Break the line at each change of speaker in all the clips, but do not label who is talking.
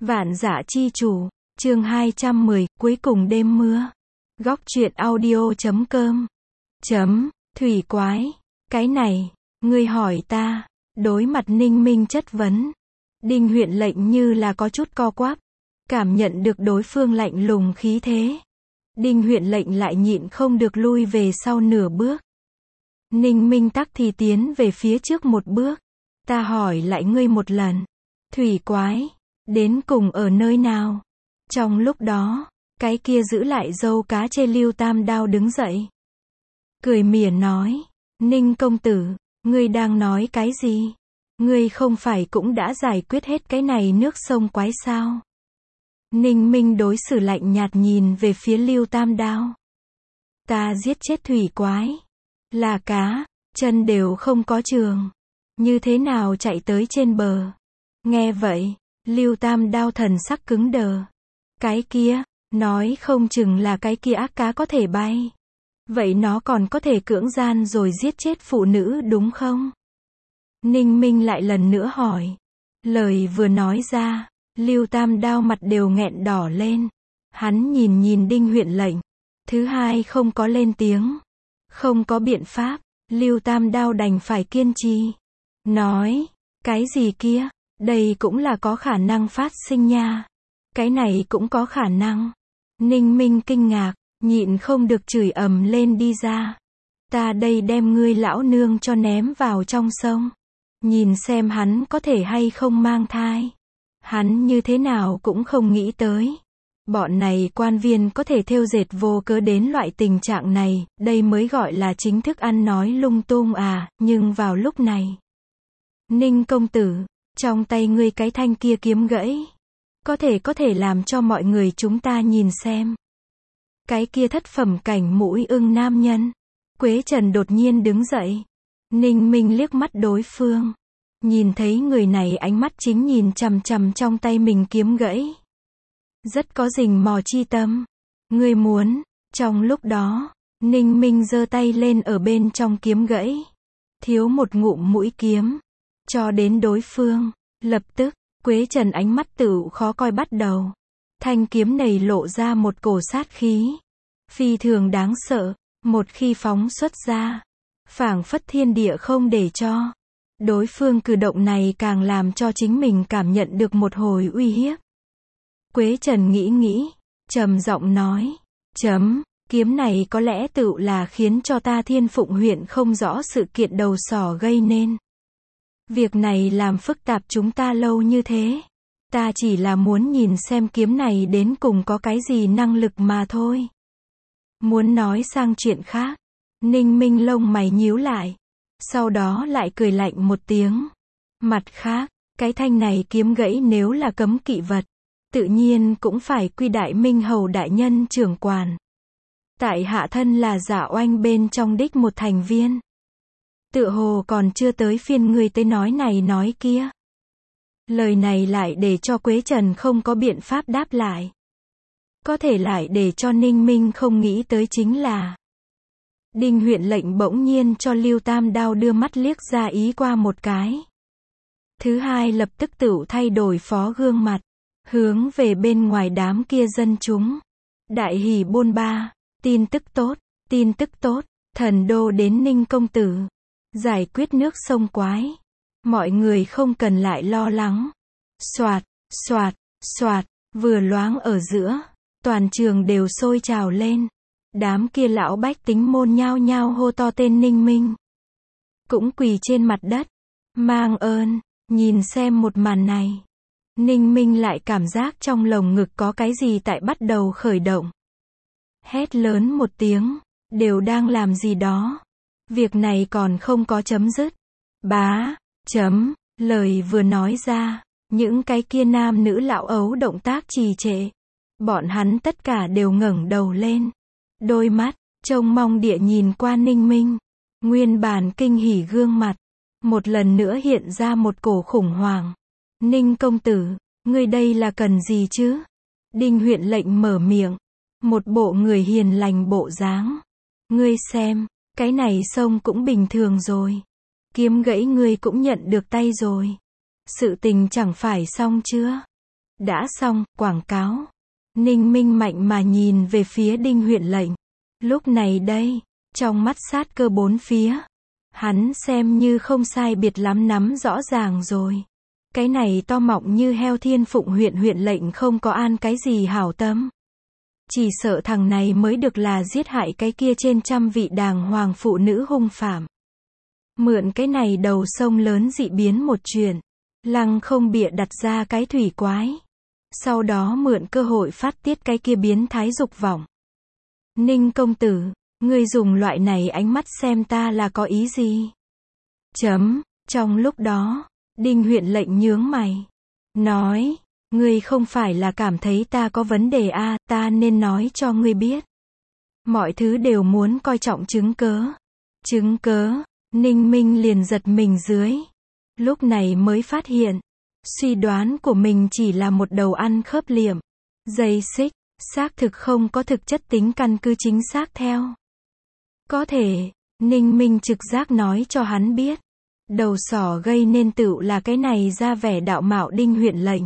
Vạn Dã Chi Chủ, chương 210, cuối cùng đêm mưa. Góc truyện audio.com. Thủy quái, cái này, ngươi hỏi ta. Đối mặt Ninh Minh chất vấn, Đinh Huyện Lệnh như là có chút co quắp, cảm nhận được đối phương lạnh lùng khí thế. Đinh Huyện Lệnh lại nhịn không được lui về sau nửa bước. Ninh Minh tắc thì tiến về phía trước một bước. Ta hỏi lại ngươi một lần. Thủy quái, đến cùng ở nơi nào? Trong lúc đó, cái kia giữ lại dâu cá chê Lưu Tam Đao đứng dậy. Cười mỉa nói, Ninh công tử, ngươi đang nói cái gì? Ngươi không phải cũng đã giải quyết hết cái này nước sông quái sao? Ninh Minh đối xử lạnh nhạt nhìn về phía Lưu Tam Đao. Ta giết chết thủy quái. Là cá, chân đều không có trường. Như thế nào chạy tới trên bờ? Nghe vậy, Lưu Tam Đao thần sắc cứng đờ. Cái kia, nói không chừng là cái kia ác cá có thể bay. Vậy nó còn có thể cưỡng gian rồi giết chết phụ nữ đúng không? Ninh Minh lại lần nữa hỏi. Lời vừa nói ra, Lưu Tam Đao mặt đều nghẹn đỏ lên. Hắn nhìn Đinh Huyện Lệnh. Thứ hai không có lên tiếng. Không có biện pháp, Lưu Tam Đao đành phải kiên trì. Nói, cái gì kia, đây cũng là có khả năng phát sinh nha. Cái này cũng có khả năng. Ninh Minh kinh ngạc, nhịn không được chửi ầm lên đi ra. Ta đây đem ngươi lão nương cho ném vào trong sông. Nhìn xem hắn có thể hay không mang thai. Hắn như thế nào cũng không nghĩ tới. Bọn này quan viên có thể thêu dệt vô cớ đến loại tình trạng này, đây mới gọi là chính thức ăn nói lung tung à, nhưng vào lúc này. Ninh công tử, trong tay ngươi cái thanh kia kiếm gãy. Có thể làm cho mọi người chúng ta nhìn xem. Cái kia thất phẩm cảnh mũi ưng nam nhân. Quế Trần đột nhiên đứng dậy. Ninh Minh liếc mắt đối phương. Nhìn thấy người này ánh mắt chính nhìn chằm chằm trong tay mình kiếm gãy. Rất có rình mò chi tâm. Ngươi muốn, trong lúc đó, Ninh Minh giơ tay lên ở bên trong kiếm gãy. Thiếu một ngụm mũi kiếm. Cho đến đối phương. Lập tức, Quế Trần ánh mắt tựu khó coi bắt đầu. Thanh kiếm này lộ ra một cổ sát khí. Phi thường đáng sợ. Một khi phóng xuất ra. Phảng phất thiên địa không để cho. Đối phương cử động này càng làm cho chính mình cảm nhận được một hồi uy hiếp. Quế Trần nghĩ, trầm giọng nói, kiếm này có lẽ tựu là khiến cho ta Thiên Phụng huyện không rõ sự kiện đầu sỏ gây nên. Việc này làm phức tạp chúng ta lâu như thế. Ta chỉ là muốn nhìn xem kiếm này đến cùng có cái gì năng lực mà thôi. Muốn nói sang chuyện khác, Ninh Minh lông mày nhíu lại. Sau đó lại cười lạnh một tiếng. Mặt khác, cái thanh này kiếm gãy nếu là cấm kỵ vật, tự nhiên cũng phải quy Đại Minh Hầu đại nhân trưởng quản. Tại hạ thân là Dạ Oanh bên trong đích một thành viên. Tựa hồ còn chưa tới phiên người tới nói này nói kia. Lời này lại để cho Quế Trần không có biện pháp đáp lại. Có thể lại để cho Ninh Minh không nghĩ tới chính là Đinh Huyện Lệnh bỗng nhiên cho Lưu Tam Đao đưa mắt liếc ra ý qua một cái. Thứ hai lập tức tựu thay đổi phó gương mặt. Hướng về bên ngoài đám kia dân chúng. Đại hỉ bôn ba. Tin tức tốt. Thần đô đến Ninh công tử. Giải quyết nước sông quái. Mọi người không cần lại lo lắng. Soạt. Vừa loáng ở giữa. Toàn trường đều sôi trào lên. Đám kia lão bách tính môn nhao nhao hô to tên Ninh Minh. Cũng quỳ trên mặt đất. Mang ơn. Nhìn xem một màn này. Ninh Minh lại cảm giác trong lồng ngực có cái gì tại bắt đầu khởi động. Hét lớn một tiếng. Đều đang làm gì đó. Việc này còn không có chấm dứt. Lời vừa nói ra. Những cái kia nam nữ lão ấu động tác trì trệ. Bọn hắn tất cả đều ngẩng đầu lên. Đôi mắt, trông mong địa nhìn qua Ninh Minh. Nguyên bản kinh hỉ gương mặt. Một lần nữa hiện ra một cổ khủng hoảng. Ninh công tử, ngươi đây là cần gì chứ? Đinh Huyện Lệnh mở miệng. Một bộ người hiền lành bộ dáng. Ngươi xem, cái này sông cũng bình thường rồi. Kiếm gãy ngươi cũng nhận được tay rồi. Sự tình chẳng phải xong chưa? Đã xong, quảng cáo. Ninh Minh mạnh mà nhìn về phía Đinh huyện lệnh. Lúc này đây, trong mắt sát cơ bốn phía. Hắn xem như không sai biệt lắm nắm rõ ràng rồi. Cái này to mọng như heo Thiên Phụng huyện huyện lệnh không có an cái gì hảo tâm. Chỉ sợ thằng này mới được là giết hại cái kia trên trăm vị đàng hoàng phụ nữ hung phạm. Mượn cái này đầu sông lớn dị biến một chuyện. Lăng không bịa đặt ra cái thủy quái. Sau đó mượn cơ hội phát tiết cái kia biến thái dục vọng. Ninh công tử, ngươi dùng loại này ánh mắt xem ta là có ý gì? Trong lúc đó, Đinh huyện lệnh nhướng mày. Nói, ngươi không phải là cảm thấy ta có vấn đề à, ta nên nói cho ngươi biết. Mọi thứ đều muốn coi trọng chứng cớ. Chứng cớ, Ninh Minh liền giật mình dưới. Lúc này mới phát hiện, suy đoán của mình chỉ là một đầu ăn khớp liệm. Dây xích, xác thực không có thực chất tính căn cứ chính xác theo. Có thể, Ninh Minh trực giác nói cho hắn biết. Đầu sỏ gây nên tựu là cái này ra vẻ đạo mạo Đinh huyện lệnh.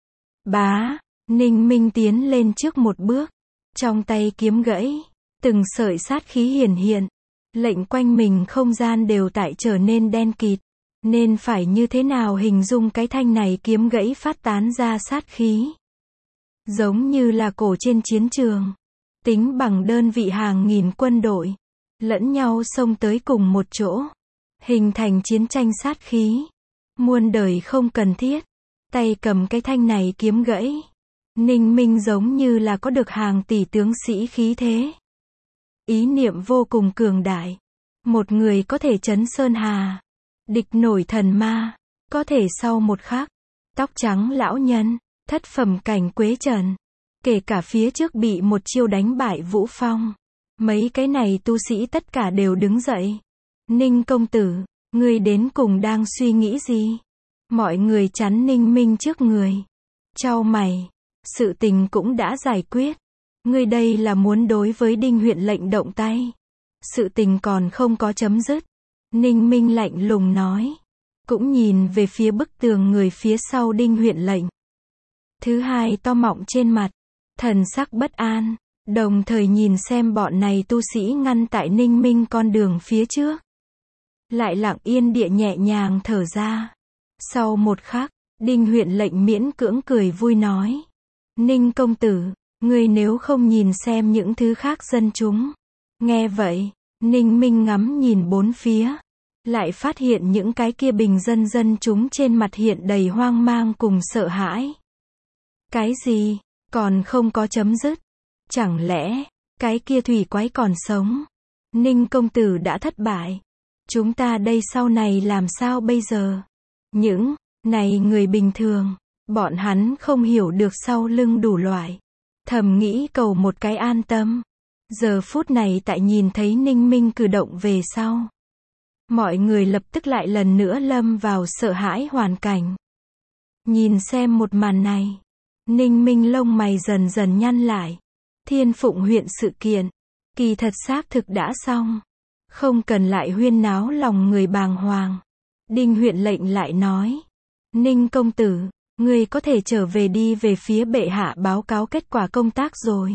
Bá, Ninh Minh tiến lên trước một bước. Trong tay kiếm gãy, từng sợi sát khí hiển hiện. Lệnh quanh mình không gian đều tại trở nên đen kịt. Nên phải như thế nào hình dung cái thanh này kiếm gãy phát tán ra sát khí. Giống như là cổ trên chiến trường. Tính bằng đơn vị hàng nghìn quân đội. Lẫn nhau xông tới cùng một chỗ. Hình thành chiến tranh sát khí. Muôn đời không cần thiết. Tay cầm cái thanh này kiếm gãy. Ninh Minh giống như là có được hàng tỷ tướng sĩ khí thế. Ý niệm vô cùng cường đại. Một người có thể chấn sơn hà. Địch nổi thần ma. Có thể sau một khắc. Tóc trắng lão nhân. Thất phẩm cảnh Quế Trần. Kể cả phía trước bị một chiêu đánh bại Vũ Phong. Mấy cái này tu sĩ tất cả đều đứng dậy. Ninh công tử, ngươi đến cùng đang suy nghĩ gì? Mọi người chắn Ninh Minh trước người. Chau mày. Sự tình cũng đã giải quyết. Ngươi đây là muốn đối với Đinh huyện lệnh động tay. Sự tình còn không có chấm dứt. Ninh Minh lạnh lùng nói. Cũng nhìn về phía bức tường người phía sau Đinh huyện lệnh. Thứ hai to mọng trên mặt. Thần sắc bất an. Đồng thời nhìn xem bọn này tu sĩ ngăn tại Ninh Minh con đường phía trước. Lại lặng yên địa nhẹ nhàng thở ra. Sau một khắc, Đinh huyện lệnh miễn cưỡng cười vui nói. Ninh công tử, ngươi nếu không nhìn xem những thứ khác dân chúng. Nghe vậy, Ninh Minh ngắm nhìn bốn phía. Lại phát hiện những cái kia bình dân chúng trên mặt hiện đầy hoang mang cùng sợ hãi. Cái gì, còn không có chấm dứt. Chẳng lẽ, cái kia thủy quái còn sống? Ninh công tử đã thất bại. Chúng ta đây sau này làm sao bây giờ? Những này người bình thường, bọn hắn không hiểu được sau lưng đủ loại. Thầm nghĩ cầu một cái an tâm. Giờ phút này tại nhìn thấy Ninh Minh cử động về sau. Mọi người lập tức lại lần nữa lâm vào sợ hãi hoàn cảnh. Nhìn xem một màn này. Ninh Minh lông mày dần dần nhăn lại. Thiên Phụng huyện sự kiện. Kỳ thật xác thực đã xong. Không cần lại huyên náo lòng người bàng hoàng. Đinh huyện lệnh lại nói. Ninh công tử, ngươi có thể trở về đi về phía bệ hạ báo cáo kết quả công tác rồi.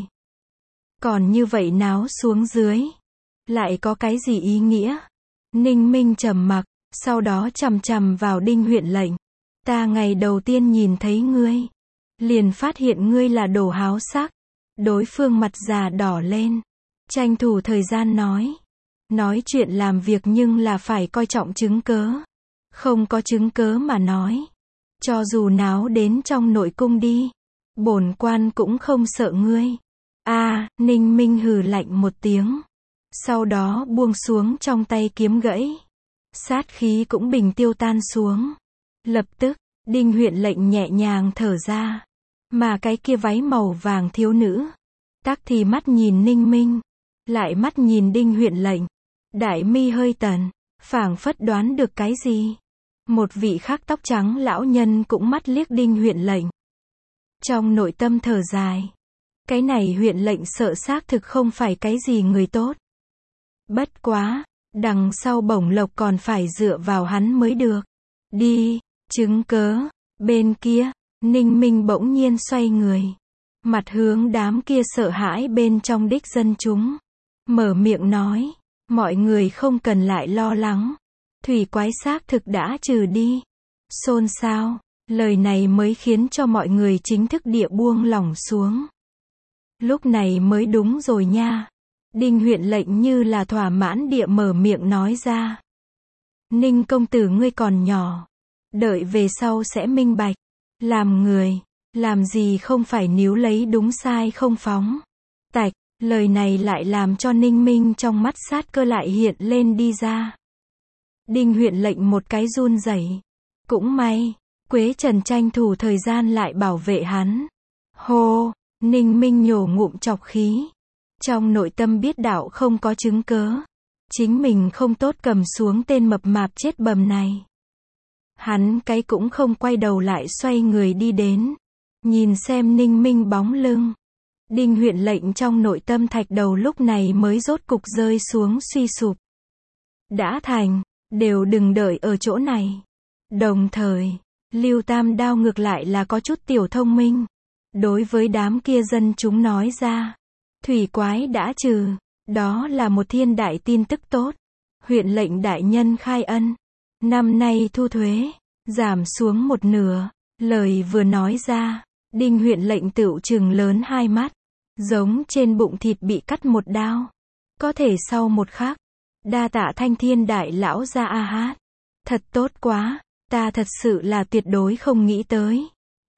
Còn như vậy náo xuống dưới. Lại có cái gì ý nghĩa? Ninh Minh trầm mặc, sau đó chằm chằm vào Đinh huyện lệnh. Ta ngày đầu tiên nhìn thấy ngươi. Liền phát hiện ngươi là đồ háo sắc. Đối phương mặt già đỏ lên. Tranh thủ thời gian nói. Nói chuyện làm việc nhưng là phải coi trọng chứng cớ. Không có chứng cớ mà nói. Cho dù náo đến trong nội cung đi. Bổn quan cũng không sợ ngươi. Ninh Minh hừ lạnh một tiếng. Sau đó buông xuống trong tay kiếm gãy. Sát khí cũng bình tiêu tan xuống. Lập tức, Đinh huyện lệnh nhẹ nhàng thở ra. Mà cái kia váy màu vàng thiếu nữ. Tắc thì mắt nhìn Ninh Minh. Lại mắt nhìn Đinh huyện lệnh. Đại mi hơi tần. Phảng phất đoán được cái gì. Một vị khác tóc trắng lão nhân cũng mắt liếc Đinh huyện lệnh. Trong nội tâm thở dài. Cái này huyện lệnh sợ xác thực không phải cái gì người tốt. Bất quá, đằng sau bổng lộc còn phải dựa vào hắn mới được. Đi, chứng cớ, bên kia, Ninh Minh bỗng nhiên xoay người. Mặt hướng đám kia sợ hãi bên trong đích dân chúng. Mở miệng nói. Mọi người không cần lại lo lắng. Thủy quái xác thực đã trừ đi. Xôn xao. Lời này mới khiến cho mọi người chính thức địa buông lỏng xuống. Lúc này mới đúng rồi nha. Đinh huyện lệnh như là thỏa mãn địa mở miệng nói ra. Ninh công tử ngươi còn nhỏ. Đợi về sau sẽ minh bạch. Làm người, làm gì không phải níu lấy đúng sai không phóng. Tạch, lời này lại làm cho Ninh Minh trong mắt sát cơ lại hiện lên đi ra. Đinh huyện lệnh một cái run rẩy. Cũng may, Quế Trần tranh thủ thời gian lại bảo vệ hắn. Hô, Ninh Minh nhổ ngụm trọc khí. Trong nội tâm biết đạo không có chứng cớ. Chính mình không tốt cầm xuống tên mập mạp chết bầm này. Hắn cái cũng không quay đầu lại xoay người đi đến. Nhìn xem Ninh Minh bóng lưng. Đinh huyện lệnh trong nội tâm thạch đầu lúc này mới rốt cục rơi xuống suy sụp. Đã thành, đều đừng đợi ở chỗ này. Đồng thời, Lưu Tam Đao ngược lại là có chút tiểu thông minh. Đối với đám kia dân chúng nói ra. Thủy quái đã trừ. Đó là một thiên đại tin tức tốt. Huyện lệnh đại nhân khai ân. Năm nay thu thuế, giảm xuống một nửa. Lời vừa nói ra, Đinh huyện lệnh tựu trừng lớn hai mắt. Giống trên bụng thịt bị cắt một đao. Có thể sau một khắc, đa tạ Thanh Thiên đại lão ra a hát. Thật tốt quá, ta thật sự là tuyệt đối không nghĩ tới.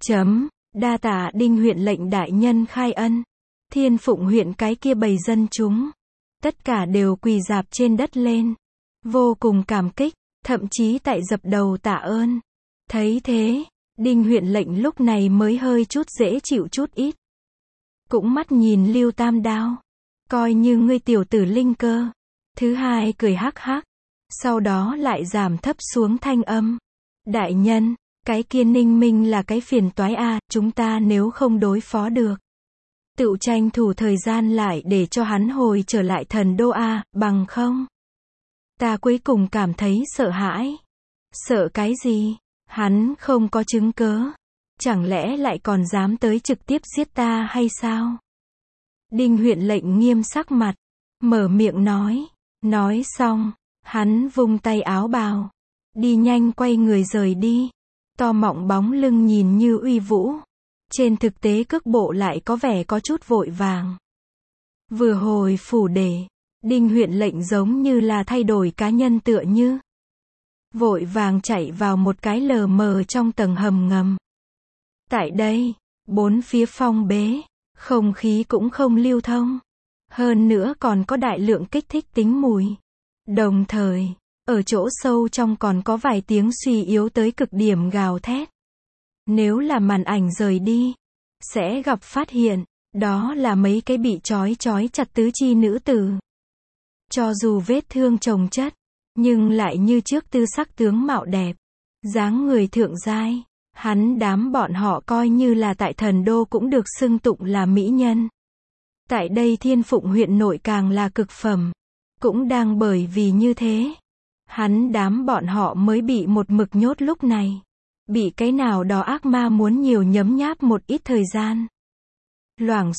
Đa tạ Đinh huyện lệnh đại nhân khai ân. Thiên Phụng huyện cái kia bầy dân chúng. Tất cả đều quỳ rạp trên đất lên. Vô cùng cảm kích, thậm chí tại dập đầu tạ ơn. Thấy thế, Đinh huyện lệnh lúc này mới hơi chút dễ chịu chút ít. Cũng mắt nhìn Lưu Tam Đao. Coi như ngươi tiểu tử linh cơ. Thứ hai cười hắc hắc. Sau đó lại giảm thấp xuống thanh âm. Đại nhân, cái kia Ninh Minh là cái phiền toái a, chúng ta nếu không đối phó được. Tựu tranh thủ thời gian lại để cho hắn hồi trở lại thần đô a, bằng không. Ta cuối cùng cảm thấy sợ hãi. Sợ cái gì? Hắn không có chứng cớ. Chẳng lẽ lại còn dám tới trực tiếp giết ta hay sao? Đinh huyện lệnh nghiêm sắc mặt. Mở miệng nói. Nói xong, hắn vung tay áo bào. Đi nhanh quay người rời đi. To mọng bóng lưng nhìn như uy vũ. Trên thực tế cước bộ lại có vẻ có chút vội vàng. Vừa hồi phủ đề, Đinh huyện lệnh giống như là thay đổi cá nhân tựa như. Vội vàng chạy vào một cái lờ mờ trong tầng hầm ngầm. Tại đây, bốn phía phong bế, không khí cũng không lưu thông. Hơn nữa còn có đại lượng kích thích tính mùi. Đồng thời, ở chỗ sâu trong còn có vài tiếng suy yếu tới cực điểm gào thét. Nếu là màn ảnh rời đi, sẽ gặp phát hiện, đó là mấy cái bị trói chặt tứ chi nữ tử. Cho dù vết thương chồng chất, nhưng lại như trước tư sắc tướng mạo đẹp, dáng người thượng giai, hắn đám bọn họ coi như là tại thần đô cũng được xưng tụng là mỹ nhân. Tại đây Thiên Phụng huyện nội càng là cực phẩm, cũng đang bởi vì như thế, hắn đám bọn họ mới bị một mực nhốt lúc này. Bị cái nào đó ác ma muốn nhiều nhấm nháp một ít thời gian. Loảng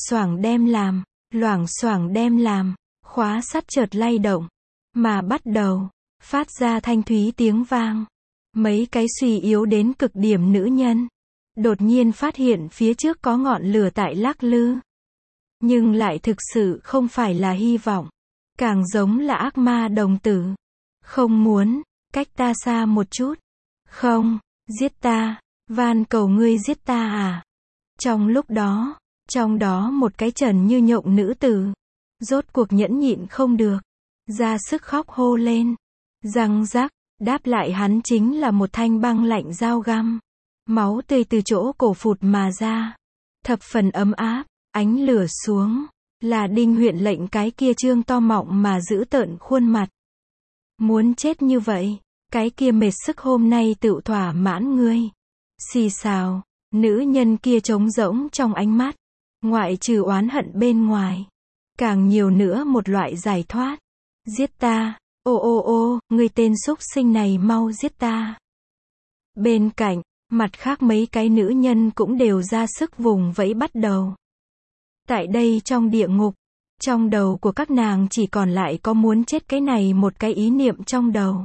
xoảng đem làm, khóa sắt chợt lay động, mà bắt đầu, phát ra thanh thúy tiếng vang. Mấy cái suy yếu đến cực điểm nữ nhân, đột nhiên phát hiện phía trước có ngọn lửa tại lắc lư. Nhưng lại thực sự không phải là hy vọng, càng giống là ác ma đồng tử. Không muốn, cách ta xa một chút. Không. Giết ta, van cầu ngươi giết ta à. Trong lúc đó, trong đó một cái trần như nhộng nữ tử, rốt cuộc nhẫn nhịn không được, ra sức khóc hô lên. Răng rắc, đáp lại hắn chính là một thanh băng lạnh dao găm. Máu tươi từ chỗ cổ phụt mà ra. Thập phần ấm áp, ánh lửa xuống, là Đinh huyện lệnh cái kia trương to mọng mà giữ tợn khuôn mặt. Muốn chết như vậy. Cái kia mệt sức hôm nay tự thỏa mãn ngươi. Xì xào, nữ nhân kia trống rỗng trong ánh mắt. Ngoại trừ oán hận bên ngoài. Càng nhiều nữa một loại giải thoát. Giết ta, ô, ngươi tên súc sinh này mau giết ta. Bên cạnh, Mặt khác mấy cái nữ nhân cũng đều ra sức vùng vẫy bắt đầu. Tại đây trong địa ngục, trong đầu của các nàng chỉ còn lại có muốn chết cái này một cái ý niệm trong đầu.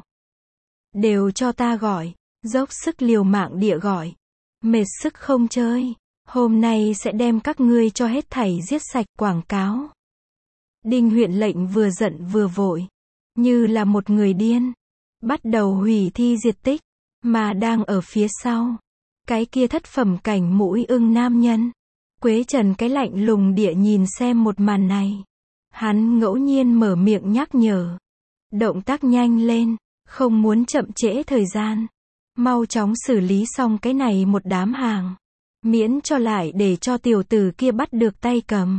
Đều cho ta gọi, dốc sức liều mạng địa gọi. Mệt sức không chơi, hôm nay sẽ đem các ngươi cho hết thảy giết sạch quảng cáo. Đinh huyện lệnh vừa giận vừa vội, như là một người điên, bắt đầu hủy thi diệt tích, mà đang ở phía sau. Cái kia thất phẩm cảnh mũi ưng nam nhân. Quế Trần cái lạnh lùng địa nhìn xem một màn này. Hắn ngẫu nhiên mở miệng nhắc nhở. Động tác nhanh lên, không muốn chậm trễ thời gian. Mau chóng xử lý xong cái này một đám hàng. Miễn cho lại để cho tiểu tử kia bắt được tay cầm.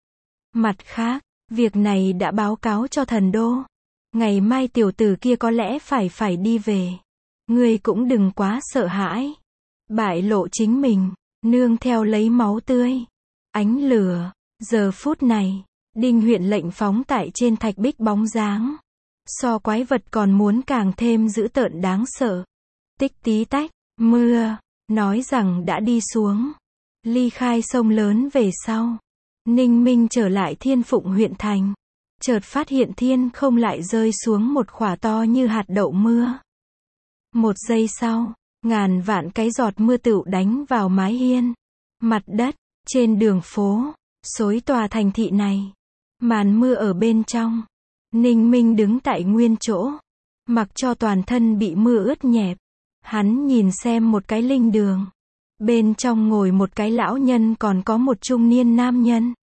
Mặt khác, việc này đã báo cáo cho thần đô. Ngày mai tiểu tử kia có lẽ phải đi về. Ngươi cũng đừng quá sợ hãi. Bại lộ chính mình, nương theo lấy máu tươi. Ánh lửa, giờ phút này, Đinh huyện lệnh phóng tại trên thạch bích bóng dáng. So quái vật còn muốn càng thêm dữ tợn đáng sợ. Tích tí tách, mưa, nói rằng đã đi xuống. Ly khai sông lớn về sau. Ninh Minh trở lại Thiên Phụng huyện thành. Chợt phát hiện thiên không lại rơi xuống một khỏa to như hạt đậu mưa. Một giây sau, ngàn vạn cái giọt mưa tựu đánh vào mái hiên, mặt đất, trên đường phố, xối tòa thành thị này. Màn mưa ở bên trong. Ninh Minh đứng tại nguyên chỗ, mặc cho toàn thân bị mưa ướt nhẹp. Hắn nhìn xem một cái linh đường. Bên trong ngồi một cái lão nhân còn có một trung niên nam nhân.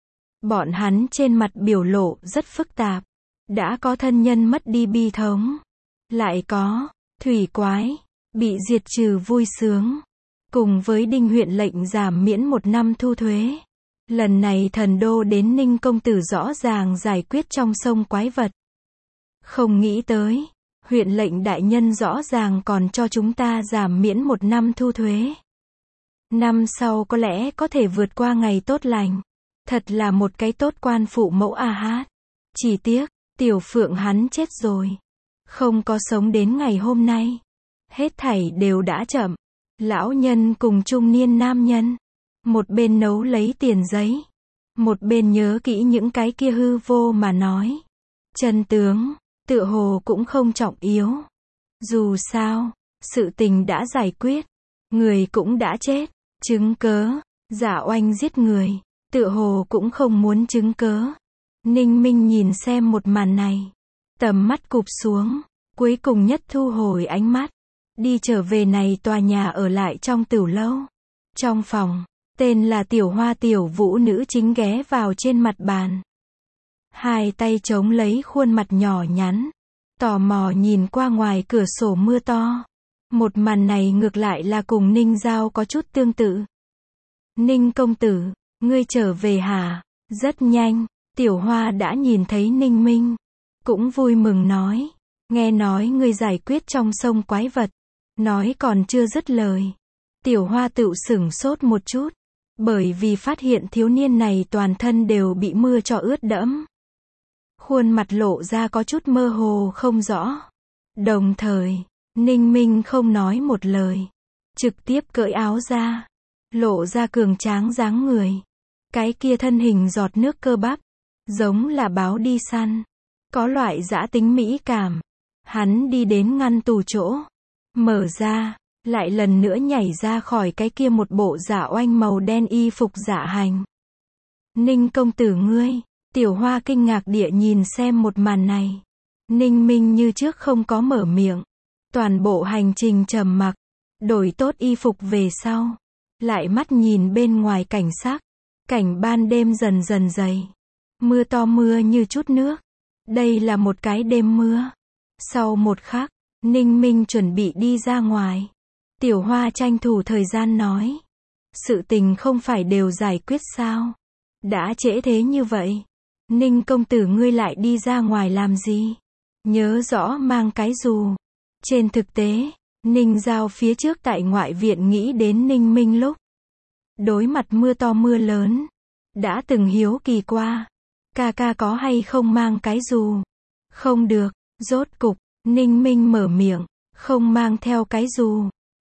Bọn hắn trên mặt biểu lộ rất phức tạp. Đã có thân nhân mất đi bi thống. Lại có thủy quái, bị diệt trừ vui sướng. Cùng với Đinh huyện lệnh giảm miễn 1 năm thu thuế. Lần này thần đô đến Ninh công tử rõ ràng giải quyết trong sông quái vật. Không nghĩ tới, huyện lệnh đại nhân rõ ràng còn cho chúng ta giảm miễn 1 năm thu thuế. Năm sau có lẽ có thể vượt qua ngày tốt lành. Thật là một cái tốt quan phụ mẫu a hát. Chỉ tiếc, tiểu phượng hắn chết rồi. Không có sống đến ngày hôm nay. Hết thảy đều đã chậm. Lão nhân cùng trung niên nam nhân. Một bên nấu lấy tiền giấy. Một bên nhớ kỹ những cái kia hư vô mà nói. Chân tướng, tựa hồ cũng không trọng yếu. Dù sao, sự tình đã giải quyết. Người cũng đã chết. Chứng cớ, Giả Oanh giết người. Tựa hồ cũng không muốn chứng cớ. Ninh Minh nhìn xem một màn này. Tầm mắt cụp xuống. Cuối cùng nhất thu hồi ánh mắt. Đi trở về này tòa nhà ở lại trong tửu lâu. Trong phòng, tên là Tiểu Hoa tiểu vũ nữ chính ghé vào trên mặt bàn. Hai tay chống lấy khuôn mặt nhỏ nhắn. Tò mò nhìn qua ngoài cửa sổ mưa to. Một màn này ngược lại là cùng Ninh Giao có chút tương tự. Ninh công tử, ngươi trở về hả? Rất nhanh, Tiểu Hoa đã nhìn thấy Ninh Minh. Cũng vui mừng nói. Nghe nói ngươi giải quyết trong sông quái vật. Nói còn chưa dứt lời. Tiểu Hoa tựu sửng sốt một chút. Bởi vì phát hiện thiếu niên này toàn thân đều bị mưa cho ướt đẫm. Khuôn mặt lộ ra có chút mơ hồ không rõ. Đồng thời, Ninh Minh không nói một lời. Trực tiếp cởi áo ra. Lộ ra cường tráng dáng người. Cái kia thân hình giọt nước cơ bắp. Giống là báo đi săn. Có loại dã tính mỹ cảm. Hắn đi đến ngăn tủ chỗ. Mở ra. Lại lần nữa nhảy ra khỏi cái kia một bộ Giả Oanh màu đen y phục dạ hành. Ninh công tử ngươi. Tiểu Hoa kinh ngạc địa nhìn xem một màn này. Ninh Minh như trước không có mở miệng. Toàn bộ hành trình trầm mặc. Đổi tốt y phục về sau. Lại mắt nhìn bên ngoài cảnh sắc. Cảnh ban đêm dần dần dày. Mưa to mưa như chút nước. Đây là một cái đêm mưa. Sau một khắc, Ninh Minh chuẩn bị đi ra ngoài. Tiểu Hoa tranh thủ thời gian nói. Sự tình không phải đều giải quyết sao? Đã trễ thế như vậy. Ninh công tử ngươi lại đi ra ngoài làm gì? Nhớ rõ mang cái dù. Trên thực tế, Ninh Giao phía trước tại ngoại viện nghĩ đến Ninh Minh lúc. Đối mặt mưa to mưa lớn. Đã từng hiếu kỳ qua. Ca ca có hay không mang cái dù? Không được. Rốt cục, Ninh Minh mở miệng. Không mang theo cái dù.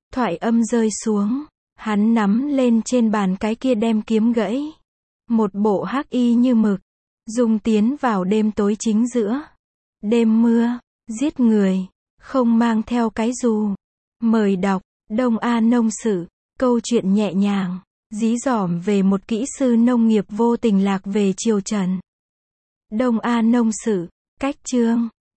Thoại âm rơi xuống, hắn nắm lên trên bàn cái kia đem kiếm gãy. Một bộ hắc y như mực, dùng tiến vào đêm tối chính giữa. Đêm mưa, giết người, không mang theo cái dù. Mời đọc, Đông A Nông Sự, câu chuyện nhẹ nhàng, dí dỏm về một kỹ sư nông nghiệp vô tình lạc về triều Trần. Đông A Nông Sự, cách chương